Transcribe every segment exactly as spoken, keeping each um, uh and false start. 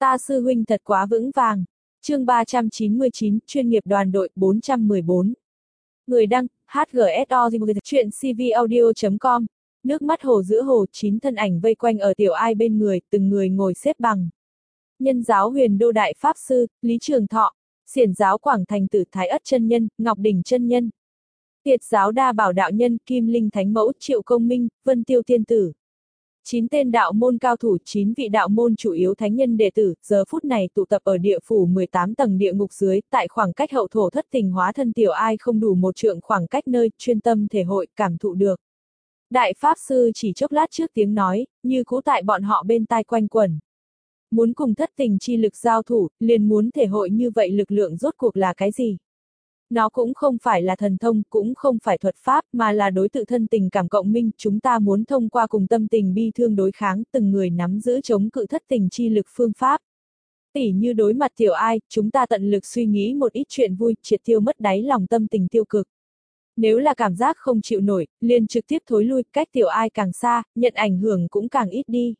Ta sư huynh thật quá vững vàng. Chương ba trăm chín mươi chín, chuyên nghiệp đoàn đội bốn trăm mười bốn. Người đăng, hát giê ét o chuyện c v audio chấm com. Nước mắt hồ giữa hồ, chín thân ảnh vây quanh ở tiểu ai bên người, từng người ngồi xếp bằng. Nhân giáo Huyền Đô Đại Pháp Sư, Lý Trường Thọ. Xiển giáo Quảng Thành Tử Thái Ất chân nhân, Ngọc Đỉnh chân nhân. Tiệt giáo Đa Bảo đạo nhân, Kim Linh Thánh Mẫu, Triệu Công Minh, Vân Tiêu Tiên Tử. Chín tên đạo môn cao thủ, chín vị đạo môn chủ yếu thánh nhân đệ tử, giờ phút này tụ tập ở địa phủ mười tám tầng địa ngục dưới, tại khoảng cách hậu thổ thất tình hóa thân tiểu ai không đủ một trượng khoảng cách nơi, chuyên tâm thể hội, cảm thụ được. Đại Pháp Sư chỉ chốc lát trước tiếng nói, như cũ tại bọn họ bên tai quanh quẩn. Muốn cùng thất tình chi lực giao thủ, liền muốn thể hội như vậy lực lượng rốt cuộc là cái gì? Nó cũng không phải là thần thông, cũng không phải thuật pháp, mà là đối tự thân tình cảm cộng minh, chúng ta muốn thông qua cùng tâm tình bi thương đối kháng, từng người nắm giữ chống cự thất tình chi lực phương pháp. Tỉ như đối mặt tiểu ai, chúng ta tận lực suy nghĩ một ít chuyện vui, triệt tiêu mất đáy lòng tâm tình tiêu cực. Nếu là cảm giác không chịu nổi, liền trực tiếp thối lui, cách tiểu ai càng xa, nhận ảnh hưởng cũng càng ít đi.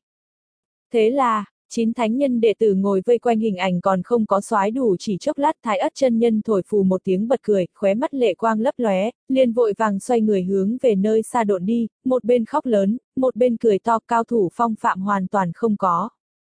Thế là, chín thánh nhân đệ tử ngồi vây quanh hình ảnh còn không có soái đủ chỉ chốc lát, Thái Ất chân nhân thổi phù một tiếng bật cười, khóe mắt lệ quang lấp lóe, liền vội vàng xoay người hướng về nơi xa độn đi, một bên khóc lớn, một bên cười to, cao thủ phong phạm hoàn toàn không có.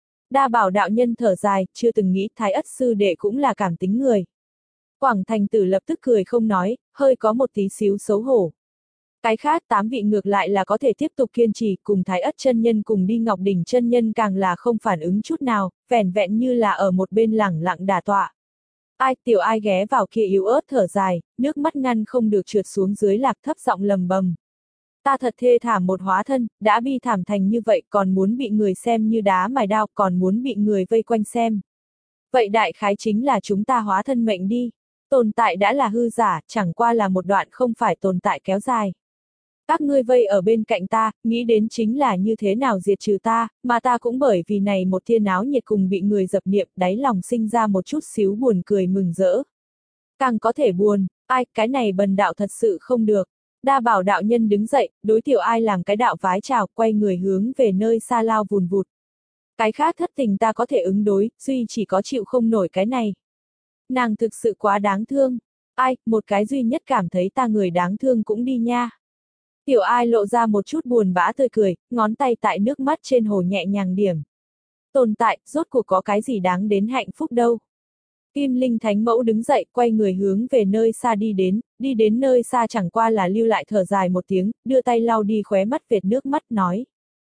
Đa Bảo đạo nhân thở dài, chưa từng nghĩ Thái Ất sư đệ cũng là cảm tính người. Quảng Thành Tử lập tức cười không nói, hơi có một tí xíu xấu hổ. Cái khác tám vị ngược lại là có thể tiếp tục kiên trì, cùng Thái Ất chân nhân cùng đi Ngọc Đỉnh chân nhân càng là không phản ứng chút nào, vẻn vẹn như là ở một bên lẳng lặng đả tọa. Ai tiểu ai ghé vào kia yếu ớt thở dài, nước mắt ngăn không được trượt xuống dưới lạc thấp giọng lầm bầm. Ta thật thê thảm một hóa thân, đã bi thảm thành như vậy còn muốn bị người xem như đá mài đao, còn muốn bị người vây quanh xem. Vậy đại khái chính là chúng ta hóa thân mệnh đi. Tồn tại đã là hư giả, chẳng qua là một đoạn không phải tồn tại kéo dài. Các ngươi vây ở bên cạnh ta, nghĩ đến chính là như thế nào diệt trừ ta, mà ta cũng bởi vì này một thiên áo nhiệt cùng bị người dập niệm, đáy lòng sinh ra một chút xíu buồn cười mừng rỡ. Càng có thể buồn, ai, cái này bần đạo thật sự không được. Đa Bảo đạo nhân đứng dậy, đối tiểu ai làm cái đạo vái chào, quay người hướng về nơi xa lao vùn vụt. Cái khác thất tình ta có thể ứng đối, duy chỉ có chịu không nổi cái này. Nàng thực sự quá đáng thương. Ai, một cái duy nhất cảm thấy ta người đáng thương cũng đi nha. Tiểu ai lộ ra một chút buồn bã tươi cười, ngón tay tại nước mắt trên hồ nhẹ nhàng điểm. Tồn tại, rốt cuộc có cái gì đáng đến hạnh phúc đâu. Kim Linh Thánh Mẫu đứng dậy, quay người hướng về nơi xa đi đến, đi đến nơi xa chẳng qua là lưu lại thở dài một tiếng, đưa tay lau đi khóe mắt vệt nước mắt, nói.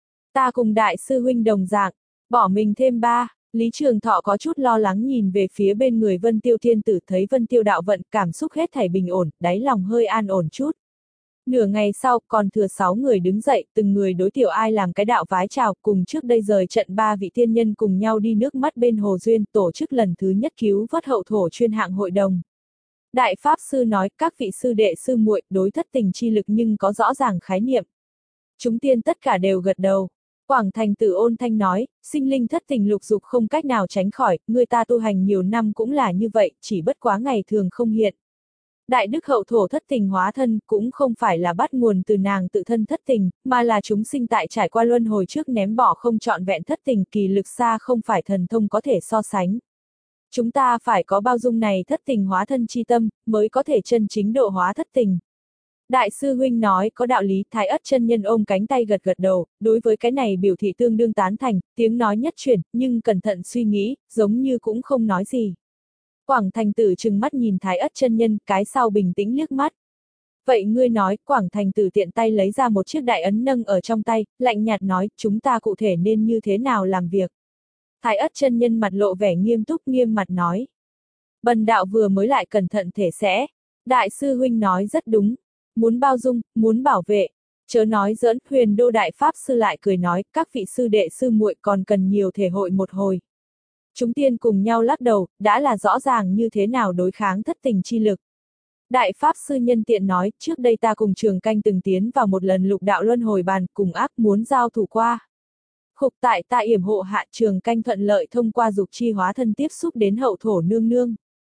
Ta cùng đại sư huynh đồng dạng, bỏ mình thêm ba. Lý Trường Thọ có chút lo lắng nhìn về phía bên người Vân Tiêu Thiên Tử, thấy Vân Tiêu đạo vận, cảm xúc hết thảy bình ổn, đáy lòng hơi an ổn chút. Nửa ngày sau, còn thừa sáu người đứng dậy, từng người đối tiểu ai làm cái đạo vái chào, cùng trước đây rời trận ba vị tiên nhân cùng nhau đi nước mắt bên hồ duyên, tổ chức lần thứ nhất cứu vớt hậu thổ chuyên hạng hội đồng. Đại Pháp Sư nói, các vị sư đệ sư muội, đối thất tình chi lực nhưng có rõ ràng khái niệm. Chúng tiên tất cả đều gật đầu. Quảng Thành Tử ôn thanh nói, sinh linh thất tình lục dục không cách nào tránh khỏi, người ta tu hành nhiều năm cũng là như vậy, chỉ bất quá ngày thường không hiện. Đại đức hậu thổ thất tình hóa thân cũng không phải là bắt nguồn từ nàng tự thân thất tình, mà là chúng sinh tại trải qua luân hồi trước ném bỏ không trọn vẹn thất tình, kỳ lực xa không phải thần thông có thể so sánh. Chúng ta phải có bao dung này thất tình hóa thân chi tâm, mới có thể chân chính độ hóa thất tình. Đại sư huynh nói có đạo lý, Thái Ất chân nhân ôm cánh tay gật gật đầu, đối với cái này biểu thị tương đương tán thành, tiếng nói nhất chuyển, nhưng cẩn thận suy nghĩ, giống như cũng không nói gì. Quảng Thành Tử trừng mắt nhìn Thái Ất chân nhân, cái sau bình tĩnh liếc mắt. Vậy ngươi nói, Quảng Thành Tử tiện tay lấy ra một chiếc đại ấn nâng ở trong tay, lạnh nhạt nói, chúng ta cụ thể nên như thế nào làm việc. Thái Ất chân nhân mặt lộ vẻ nghiêm túc nghiêm mặt nói. Bần đạo vừa mới lại cẩn thận thể sẽ. Đại sư huynh nói rất đúng. Muốn bao dung, muốn bảo vệ. Chớ nói giỡn, Huyền Đô Đại Pháp Sư lại cười nói, các vị sư đệ sư muội còn cần nhiều thể hội một hồi. Chúng tiên cùng nhau lắc đầu, đã là rõ ràng như thế nào đối kháng thất tình chi lực. Đại Pháp Sư nhân tiện nói, trước đây ta cùng Trường Canh từng tiến vào một lần lục đạo luân hồi bàn, cùng ác muốn giao thủ qua. Khục tại ta yểm hộ hạ, Trường Canh thuận lợi thông qua dục chi hóa thân tiếp xúc đến hậu thổ nương nương.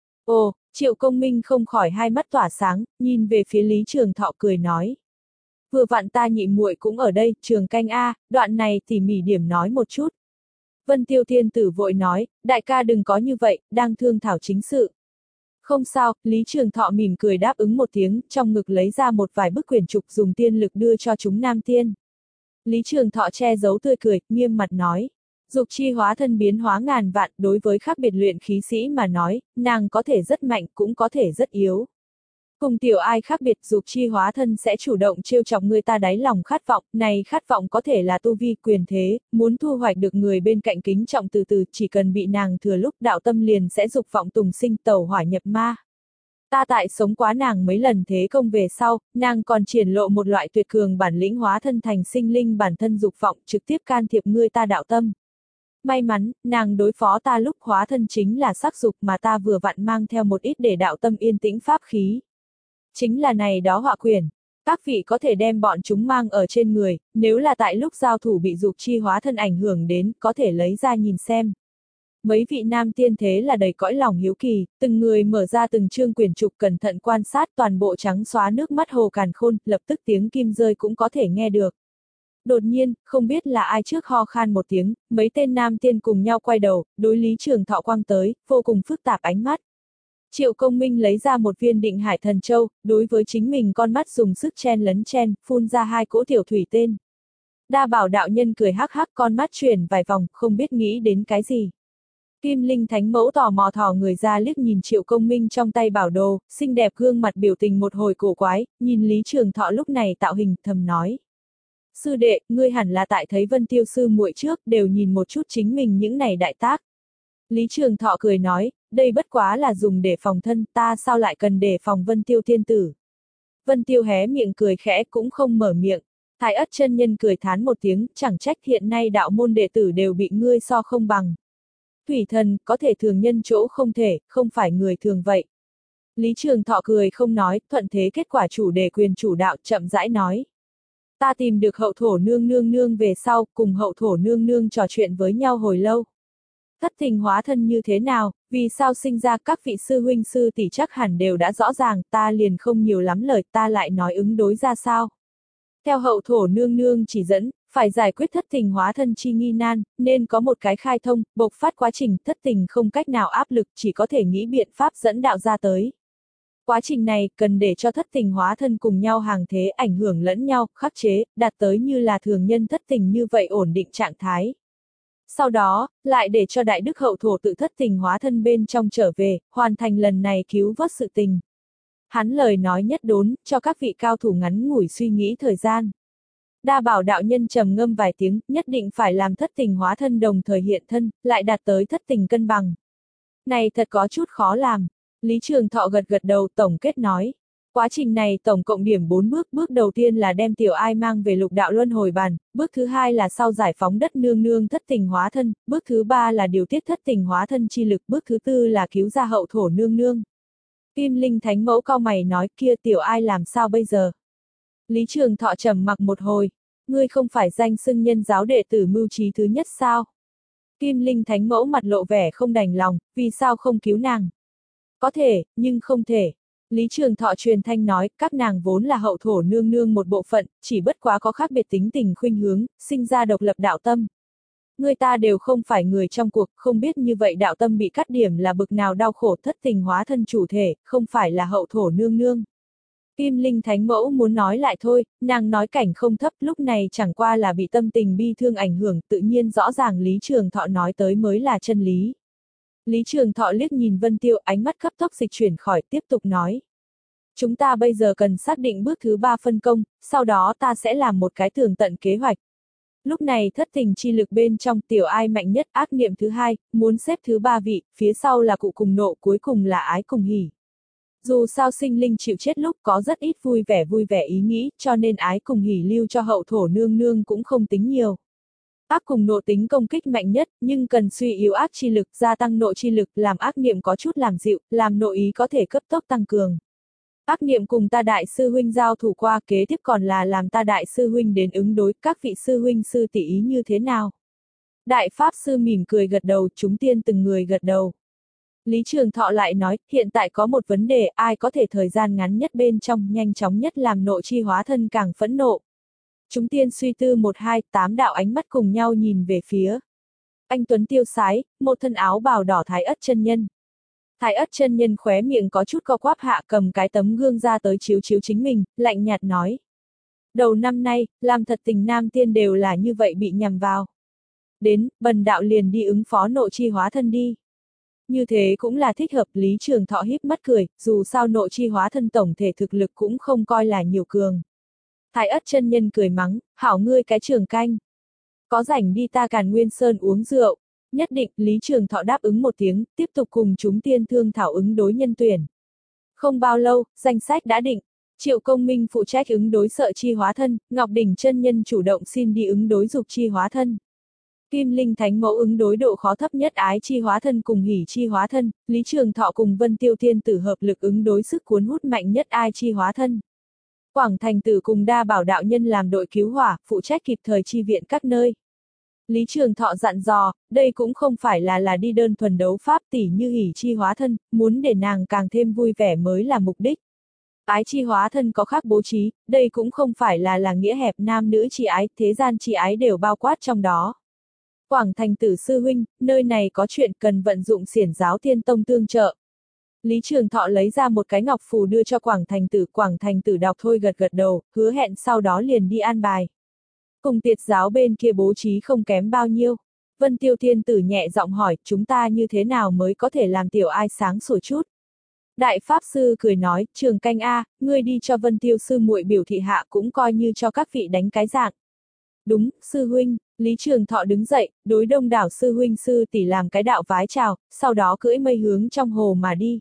Ồ, Triệu Công Minh không khỏi hai mắt tỏa sáng, nhìn về phía Lý Trường Thọ cười nói. Vừa vặn ta nhị muội cũng ở đây, Trường Canh a, đoạn này tỉ mỉ điểm nói một chút. Vân Tiêu Thiên Tử vội nói, đại ca đừng có như vậy, đang thương thảo chính sự. Không sao, Lý Trường Thọ mỉm cười đáp ứng một tiếng, trong ngực lấy ra một vài bức quyển trục dùng tiên lực đưa cho chúng nam tiên. Lý Trường Thọ che giấu tươi cười, nghiêm mặt nói. Dục chi hóa thân biến hóa ngàn vạn, đối với khác biệt luyện khí sĩ mà nói, nàng có thể rất mạnh, cũng có thể rất yếu. Cùng tiểu ai khác biệt, dục chi hóa thân sẽ chủ động trêu chọc người ta đáy lòng khát vọng, này khát vọng có thể là tu vi, quyền thế, muốn thu hoạch được người bên cạnh kính trọng từ từ, chỉ cần bị nàng thừa lúc đạo tâm liền sẽ dục vọng tùng sinh tẩu hỏa nhập ma. Ta tại sống quá nàng mấy lần thế công về sau, nàng còn triển lộ một loại tuyệt cường bản lĩnh hóa thân thành sinh linh bản thân dục vọng trực tiếp can thiệp ngươi ta đạo tâm. May mắn, nàng đối phó ta lúc hóa thân chính là sắc dục mà ta vừa vặn mang theo một ít để đạo tâm yên tĩnh pháp khí. Chính là này đó họa quyển. Các vị có thể đem bọn chúng mang ở trên người, nếu là tại lúc giao thủ bị dục chi hóa thân ảnh hưởng đến, có thể lấy ra nhìn xem. Mấy vị nam tiên thế là đầy cõi lòng hiếu kỳ, từng người mở ra từng chương quyển trục cẩn thận quan sát toàn bộ trắng xóa nước mắt hồ càn khôn, lập tức tiếng kim rơi cũng có thể nghe được. Đột nhiên, không biết là ai trước ho khan một tiếng, mấy tên nam tiên cùng nhau quay đầu, đối Lý Trường Thọ quang tới, vô cùng phức tạp ánh mắt. Triệu Công Minh lấy ra một viên định hải thần châu, đối với chính mình con mắt dùng sức chen lấn chen, phun ra hai cỗ tiểu thủy tên. Đa Bảo đạo nhân cười hắc hắc con mắt chuyển vài vòng, không biết nghĩ đến cái gì. Kim Linh Thánh Mẫu tò mò thò người ra liếc nhìn Triệu Công Minh trong tay bảo đồ, xinh đẹp gương mặt biểu tình một hồi cổ quái, nhìn Lý Trường Thọ lúc này tạo hình, thầm nói. Sư đệ, ngươi hẳn là tại thấy Vân Tiêu sư muội trước, đều nhìn một chút chính mình những này đại tác. Lý Trường Thọ cười nói, đây bất quá là dùng để phòng thân, ta sao lại cần để phòng Vân Tiêu thiên tử. Vân Tiêu hé miệng cười khẽ cũng không mở miệng. Thái Ất chân nhân cười thán một tiếng, chẳng trách hiện nay đạo môn đệ tử đều bị ngươi so không bằng. Thủy thần, có thể thường nhân chỗ không thể, không phải người thường vậy. Lý Trường Thọ cười không nói, thuận thế kết quả chủ đề quyền chủ đạo chậm rãi nói. Ta tìm được hậu thổ nương nương nương về sau, cùng hậu thổ nương nương trò chuyện với nhau hồi lâu. Thất tình hóa thân như thế nào, vì sao sinh ra các vị sư huynh sư tỷ chắc hẳn đều đã rõ ràng, ta liền không nhiều lắm lời, ta lại nói ứng đối ra sao. Theo hậu thổ nương nương chỉ dẫn, phải giải quyết thất tình hóa thân chi nghi nan, nên có một cái khai thông, bộc phát quá trình, thất tình không cách nào áp lực, chỉ có thể nghĩ biện pháp dẫn đạo ra tới. Quá trình này, cần để cho thất tình hóa thân cùng nhau hàng thế ảnh hưởng lẫn nhau, khắc chế, đạt tới như là thường nhân thất tình như vậy ổn định trạng thái. Sau đó, lại để cho đại đức hậu thổ tự thất tình hóa thân bên trong trở về, hoàn thành lần này cứu vớt sự tình. Hắn lời nói nhất đốn, cho các vị cao thủ ngắn ngủi suy nghĩ thời gian. Đa Bảo đạo nhân trầm ngâm vài tiếng, nhất định phải làm thất tình hóa thân đồng thời hiện thân, lại đạt tới thất tình cân bằng. Này thật có chút khó làm. Lý Trường Thọ gật gật đầu tổng kết nói. Quá trình này tổng cộng điểm bốn bước, bước đầu tiên là đem tiểu ai mang về lục đạo luân hồi bàn, bước thứ hai là sau giải phóng đất nương nương thất tình hóa thân, bước thứ ba là điều tiết thất tình hóa thân chi lực, bước thứ tư là cứu ra hậu thổ nương nương. Kim Linh Thánh Mẫu cau mày nói kia tiểu ai làm sao bây giờ? Lý Trường Thọ trầm mặc một hồi, ngươi không phải danh xưng nhân giáo đệ tử mưu trí thứ nhất sao? Kim Linh Thánh Mẫu mặt lộ vẻ không đành lòng, vì sao không cứu nàng? Có thể, nhưng không thể. Lý Trường Thọ truyền thanh nói, các nàng vốn là hậu thổ nương nương một bộ phận, chỉ bất quá có khác biệt tính tình khuynh hướng, sinh ra độc lập đạo tâm. Người ta đều không phải người trong cuộc, không biết như vậy đạo tâm bị cắt điểm là bực nào đau khổ thất tình hóa thân chủ thể, không phải là hậu thổ nương nương. Kim Linh Thánh Mẫu muốn nói lại thôi, nàng nói cảnh không thấp lúc này chẳng qua là bị tâm tình bi thương ảnh hưởng, tự nhiên rõ ràng Lý Trường Thọ nói tới mới là chân lý. Lý Trường Thọ liếc nhìn Vân Tiêu, ánh mắt cấp tốc dịch chuyển khỏi, tiếp tục nói. Chúng ta bây giờ cần xác định bước thứ ba phân công, sau đó ta sẽ làm một cái tường tận kế hoạch. Lúc này thất tình chi lực bên trong tiểu ai mạnh nhất, ác niệm thứ hai, muốn xếp thứ ba vị, phía sau là cụ cùng nộ, cuối cùng là ái cùng hỉ. Dù sao sinh linh chịu chết lúc có rất ít vui vẻ vui vẻ ý nghĩ, cho nên ái cùng hỉ lưu cho hậu thổ nương nương cũng không tính nhiều. Ác cùng nộ tính công kích mạnh nhất, nhưng cần suy yếu ác chi lực, gia tăng nộ chi lực, làm ác niệm có chút làm dịu, làm nộ ý có thể cấp tốc tăng cường. Ác niệm cùng ta đại sư huynh giao thủ qua, kế tiếp còn là làm ta đại sư huynh đến ứng đối, các vị sư huynh sư tỷ ý như thế nào? Đại pháp sư mỉm cười gật đầu, chúng tiên từng người gật đầu. Lý Trường Thọ lại nói, hiện tại có một vấn đề, ai có thể thời gian ngắn nhất bên trong, nhanh chóng nhất làm nộ chi hóa thân càng phẫn nộ. Chúng tiên suy tư một hai, tám đạo ánh mắt cùng nhau nhìn về phía Anh tuấn tiêu sái, một thân áo bào đỏ Thái Ất chân nhân. Thái Ất chân nhân khóe miệng có chút co quắp hạ, cầm cái tấm gương ra tới chiếu chiếu chính mình, lạnh nhạt nói. Đầu năm nay, làm thật tình nam tiên đều là như vậy bị nhằm vào. Đến, bần đạo liền đi ứng phó nộ chi hóa thân đi. Như thế cũng là thích hợp. Lý Trường Thọ híp mắt cười, dù sao nộ chi hóa thân tổng thể thực lực cũng không coi là nhiều cường. Thái Ất chân nhân cười mắng, hảo ngươi cái Trường Canh. Có rảnh đi ta Càn Nguyên Sơn uống rượu. Nhất định, Lý Trường Thọ đáp ứng một tiếng, tiếp tục cùng chúng tiên thương thảo ứng đối nhân tuyển. Không bao lâu, danh sách đã định. Triệu Công Minh phụ trách ứng đối Sợ chi hóa thân, Ngọc Đỉnh chân nhân chủ động xin đi ứng đối Dục chi hóa thân. Kim Linh Thánh Mẫu ứng đối độ khó thấp nhất Ái chi hóa thân cùng Hỷ chi hóa thân, Lý Trường Thọ cùng Vân Tiêu Tiên Tử hợp lực ứng đối sức cuốn hút mạnh nhất Ai chi hóa thân. Quảng Thành Tử cùng Đa Bảo đạo nhân làm đội cứu hỏa, phụ trách kịp thời chi viện các nơi. Lý Trường Thọ dặn dò, đây cũng không phải là là đi đơn thuần đấu pháp tỉ như Hỷ chi hóa thân, muốn để nàng càng thêm vui vẻ mới là mục đích. Ái chi hóa thân có khác bố trí, đây cũng không phải là là nghĩa hẹp nam nữ chi ái, thế gian chi ái đều bao quát trong đó. Quảng Thành Tử sư huynh, nơi này có chuyện cần vận dụng xiển giáo Thiên Tông tương trợ. Lý Trường Thọ lấy ra một cái ngọc phù đưa cho Quảng Thành Tử, Quảng Thành Tử đọc thôi gật gật đầu, hứa hẹn sau đó liền đi an bài. Cùng Tiệt giáo bên kia bố trí không kém bao nhiêu. Vân Tiêu Tiên Tử nhẹ giọng hỏi, chúng ta như thế nào mới có thể làm tiểu ai sáng sủa chút. Đại Pháp Sư cười nói, Trường Canh A, ngươi đi cho Vân Tiêu sư muội biểu thị hạ cũng coi như cho các vị đánh cái dạng. Đúng, sư huynh. Lý Trường Thọ đứng dậy, đối đông đảo sư huynh sư tỷ làm cái đạo vái chào, sau đó cưỡi mây hướng trong hồ mà đi.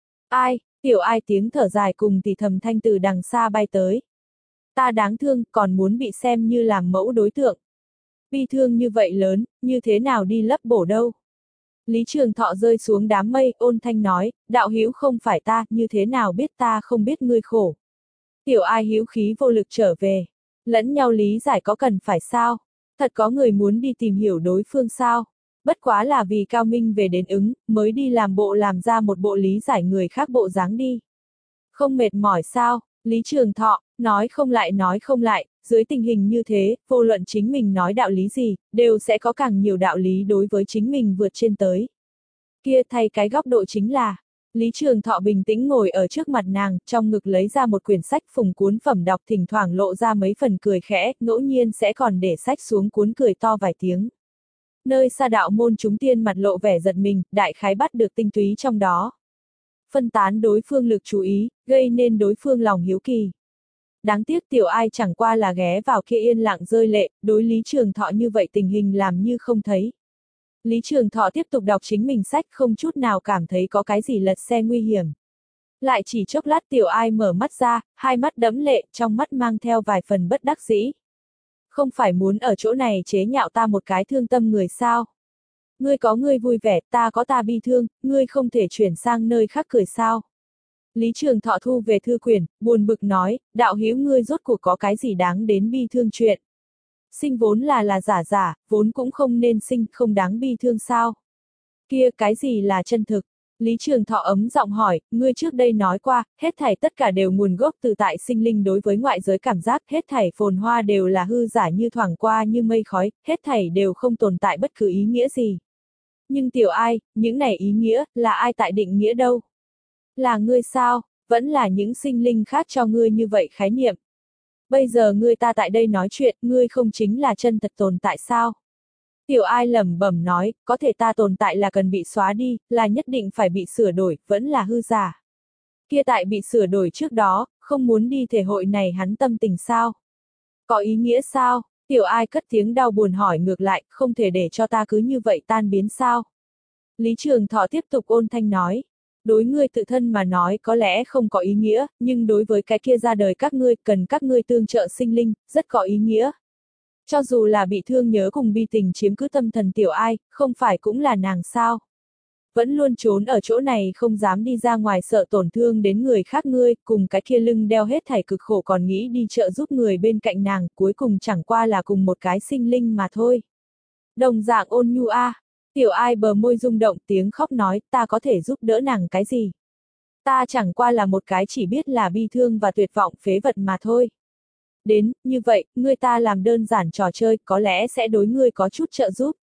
Ai, tiểu ai tiếng thở dài cùng tỷ thầm thanh từ đằng xa bay tới. Ta đáng thương, còn muốn bị xem như làm mẫu đối tượng. Bi thương như vậy lớn, như thế nào đi lấp bổ đâu. Lý Trường Thọ rơi xuống đám mây, ôn thanh nói, đạo hữu không phải ta, như thế nào biết ta không biết ngươi khổ. Tiểu ai hữu khí vô lực trở về. Lẫn nhau lý giải có cần phải sao? Thật có người muốn đi tìm hiểu đối phương sao? Bất quá là vì cao minh về đến ứng, mới đi làm bộ làm ra một bộ lý giải người khác bộ dáng đi. Không mệt mỏi sao? Lý Trường Thọ, nói không lại nói không lại, dưới tình hình như thế, vô luận chính mình nói đạo lý gì, đều sẽ có càng nhiều đạo lý đối với chính mình vượt trên tới. Kia thay cái góc độ chính là, Lý Trường Thọ bình tĩnh ngồi ở trước mặt nàng, trong ngực lấy ra một quyển sách phùng cuốn phẩm đọc, thỉnh thoảng lộ ra mấy phần cười khẽ, ngẫu nhiên sẽ còn để sách xuống cuốn cười to vài tiếng. Nơi xa đạo môn chúng tiên mặt lộ vẻ giật mình, đại khái bắt được tinh túy trong đó. Phân tán đối phương lực chú ý, gây nên đối phương lòng hiếu kỳ. Đáng tiếc tiểu ai chẳng qua là ghé vào kia yên lặng rơi lệ, đối Lý Trường Thọ như vậy tình hình làm như không thấy. Lý Trường Thọ tiếp tục đọc chính mình sách, không chút nào cảm thấy có cái gì lật xe nguy hiểm. Lại chỉ chốc lát tiểu ai mở mắt ra, hai mắt đẫm lệ, trong mắt mang theo vài phần bất đắc dĩ. Không phải muốn ở chỗ này chế nhạo ta một cái thương tâm người sao? Ngươi có ngươi vui vẻ, ta có ta bi thương, ngươi không thể chuyển sang nơi khác cười sao? Lý Trường Thọ thu về thư quyển, buồn bực nói, đạo hữu ngươi rốt cuộc có cái gì đáng đến bi thương chuyện? Sinh vốn là là giả giả, vốn cũng không nên sinh, không đáng bi thương sao? Kia cái gì là chân thực? Lý Trường Thọ ấm giọng hỏi, ngươi trước đây nói qua, hết thảy tất cả đều nguồn gốc từ tại sinh linh đối với ngoại giới cảm giác, hết thảy phồn hoa đều là hư giả như thoảng qua như mây khói, hết thảy đều không tồn tại bất cứ ý nghĩa gì. Nhưng tiểu ai, những này ý nghĩa, là ai tại định nghĩa đâu? Là ngươi sao? Vẫn là những sinh linh khác cho ngươi như vậy khái niệm. Bây giờ ngươi ta tại đây nói chuyện, ngươi không chính là chân thật tồn tại sao? Tiểu ai lẩm bẩm nói, có thể ta tồn tại là cần bị xóa đi, là nhất định phải bị sửa đổi, vẫn là hư giả. Kia tại bị sửa đổi trước đó, không muốn đi thể hội này hắn tâm tình sao? Có ý nghĩa sao? Tiểu ai cất tiếng đau buồn hỏi ngược lại, không thể để cho ta cứ như vậy tan biến sao? Lý Trường Thọ tiếp tục ôn thanh nói. Đối ngươi tự thân mà nói có lẽ không có ý nghĩa, nhưng đối với cái kia ra đời các ngươi, cần các ngươi tương trợ sinh linh, rất có ý nghĩa. Cho dù là bị thương nhớ cùng bi tình chiếm cứ tâm thần tiểu ai, không phải cũng là nàng sao? Vẫn luôn trốn ở chỗ này không dám đi ra ngoài sợ tổn thương đến người khác ngươi, cùng cái kia lưng đeo hết thảy cực khổ còn nghĩ đi trợ giúp người bên cạnh nàng, cuối cùng chẳng qua là cùng một cái sinh linh mà thôi. Đồng dạng ôn nhu a. Tiểu ai bờ môi rung động tiếng khóc nói, ta có thể giúp đỡ nàng cái gì? Ta chẳng qua là một cái chỉ biết là bi thương và tuyệt vọng phế vật mà thôi. Đến, như vậy, ngươi ta làm đơn giản trò chơi, có lẽ sẽ đối ngươi có chút trợ giúp.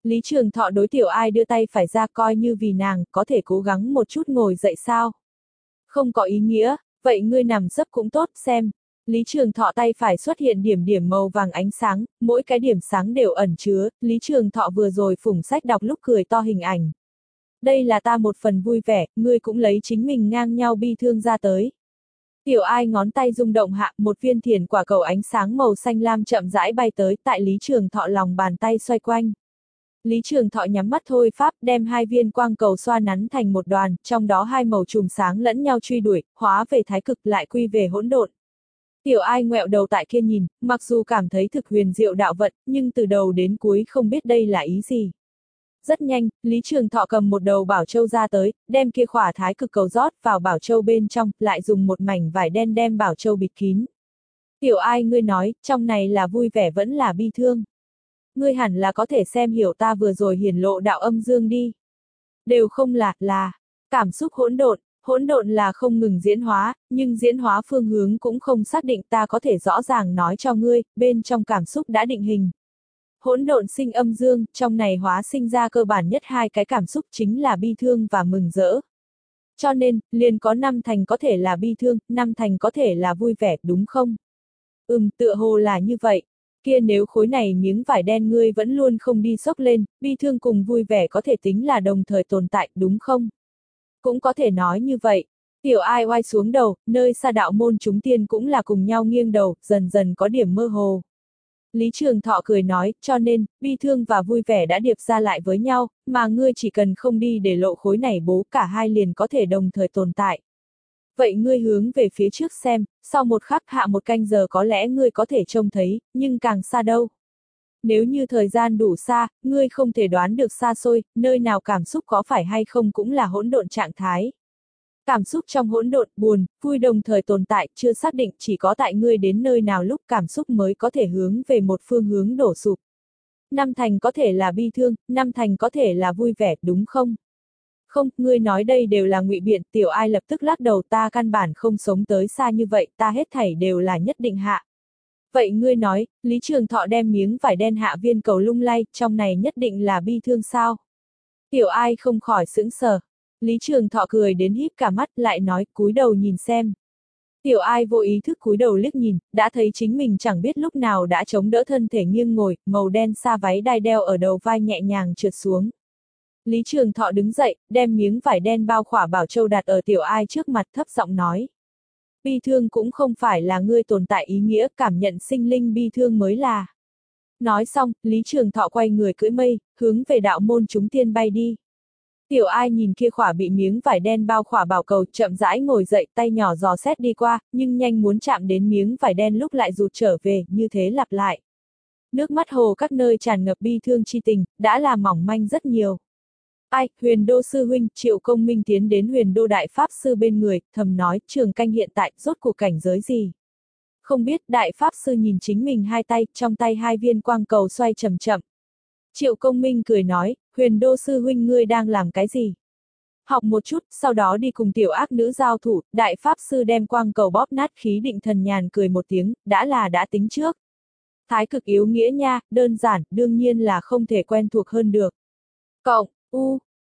Lý Trường Thọ đối Tiểu Ai đưa tay phải ra coi như vì nàng, có thể cố gắng một chút ngồi dậy sao? Không có ý nghĩa, vậy ngươi nằm sấp cũng tốt, xem. Lý Trường Thọ tay phải xuất hiện điểm điểm màu vàng ánh sáng, mỗi cái điểm sáng đều ẩn chứa, Lý Trường Thọ vừa rồi phủng sách đọc lúc cười to hình ảnh. Đây là ta một phần vui vẻ, ngươi cũng lấy chính mình ngang nhau bi thương ra tới. Tiểu Ai ngón tay rung động hạ, một viên thiền quả cầu ánh sáng màu xanh lam chậm rãi bay tới, tại Lý Trường Thọ lòng bàn tay xoay quanh. Lý Trường Thọ nhắm mắt thôi pháp, đem hai viên quang cầu xoa nắn thành một đoàn, trong đó hai màu chùm sáng lẫn nhau truy đuổi, hóa về thái cực lại quy về hỗn độn. Tiểu Ai ngoẹo đầu tại kia nhìn, mặc dù cảm thấy thực huyền diệu đạo vận, nhưng từ đầu đến cuối không biết đây là ý gì. Rất nhanh, Lý Trường Thọ cầm một đầu bảo châu ra tới, đem kia khỏa thái cực cầu rót vào bảo châu bên trong, lại dùng một mảnh vải đen đem bảo châu bịt kín. Tiểu Ai, ngươi nói, trong này là vui vẻ vẫn là bi thương. Ngươi hẳn là có thể xem hiểu ta vừa rồi hiển lộ đạo âm dương đi. Đều không là, là, cảm xúc hỗn độn, hỗn độn là không ngừng diễn hóa, nhưng diễn hóa phương hướng cũng không xác định, ta có thể rõ ràng nói cho ngươi, bên trong cảm xúc đã định hình. Hỗn độn sinh âm dương, trong này hóa sinh ra cơ bản nhất hai cái cảm xúc chính là bi thương và mừng rỡ. Cho nên, liền có năm thành có thể là bi thương, năm thành có thể là vui vẻ, đúng không? Ừm, tựa hồ là như vậy. Kia nếu khối này miếng vải đen ngươi vẫn luôn không đi xốc lên, bi thương cùng vui vẻ có thể tính là đồng thời tồn tại, đúng không? Cũng có thể nói như vậy. Tiểu Ai oai xuống đầu, nơi xa đạo môn chúng tiên cũng là cùng nhau nghiêng đầu, dần dần có điểm mơ hồ. Lý Trường Thọ cười nói, cho nên, bi thương và vui vẻ đã điệp ra lại với nhau, mà ngươi chỉ cần không đi để lộ khối này bố, cả hai liền có thể đồng thời tồn tại. Vậy ngươi hướng về phía trước xem, sau một khắc hạ một canh giờ có lẽ ngươi có thể trông thấy, nhưng càng xa đâu. Nếu như thời gian đủ xa, ngươi không thể đoán được xa xôi, nơi nào cảm xúc có phải hay không cũng là hỗn độn trạng thái. Cảm xúc trong hỗn độn, buồn, vui đồng thời tồn tại, chưa xác định, chỉ có tại ngươi đến nơi nào lúc cảm xúc mới có thể hướng về một phương hướng đổ sụp. Năm thành có thể là bi thương, năm thành có thể là vui vẻ, đúng không? Không, ngươi nói đây đều là ngụy biện, Tiểu Ai lập tức lắc đầu, ta căn bản không sống tới xa như vậy, ta hết thảy đều là nhất định hạ. Vậy ngươi nói, Lý Trường Thọ đem miếng vải đen hạ viên cầu lung lay, trong này nhất định là bi thương sao? Tiểu Ai không khỏi sững sờ. Lý Trường Thọ cười đến híp cả mắt, lại nói, cúi đầu nhìn xem. Tiểu Ai vô ý thức cúi đầu liếc nhìn, đã thấy chính mình chẳng biết lúc nào đã chống đỡ thân thể nghiêng ngồi, màu đen sa váy đai đeo ở đầu vai nhẹ nhàng trượt xuống. Lý Trường Thọ đứng dậy, đem miếng vải đen bao khỏa bảo châu đặt ở Tiểu Ai trước mặt, thấp giọng nói. Bi thương cũng không phải là ngươi tồn tại ý nghĩa, cảm nhận sinh linh bi thương mới là. Nói xong, Lý Trường Thọ quay người cưỡi mây, hướng về đạo môn chúng tiên bay đi. Tiểu Ai nhìn kia khỏa bị miếng vải đen bao khỏa bảo cầu, chậm rãi ngồi dậy, tay nhỏ dò xét đi qua, nhưng nhanh muốn chạm đến miếng vải đen lúc lại rụt trở về, như thế lặp lại. Nước mắt hồ các nơi tràn ngập bi thương chi tình, đã là mỏng manh rất nhiều. Ai, Huyền Đô sư huynh, Triệu Công Minh tiến đến Huyền Đô đại pháp sư bên người, thầm nói, Trường Canh hiện tại, rốt cuộc cảnh giới gì? Không biết, đại pháp sư nhìn chính mình hai tay, trong tay hai viên quang cầu xoay chậm chậm. Triệu Công Minh cười nói, Huyền Đô sư huynh ngươi đang làm cái gì? Học một chút, sau đó đi cùng tiểu ác nữ giao thủ, đại pháp sư đem quang cầu bóp nát, khí định thần nhàn cười một tiếng, đã là đã tính trước. Thái cực yếu nghĩa nha, đơn giản, đương nhiên là không thể quen thuộc hơn được. Cộng, u,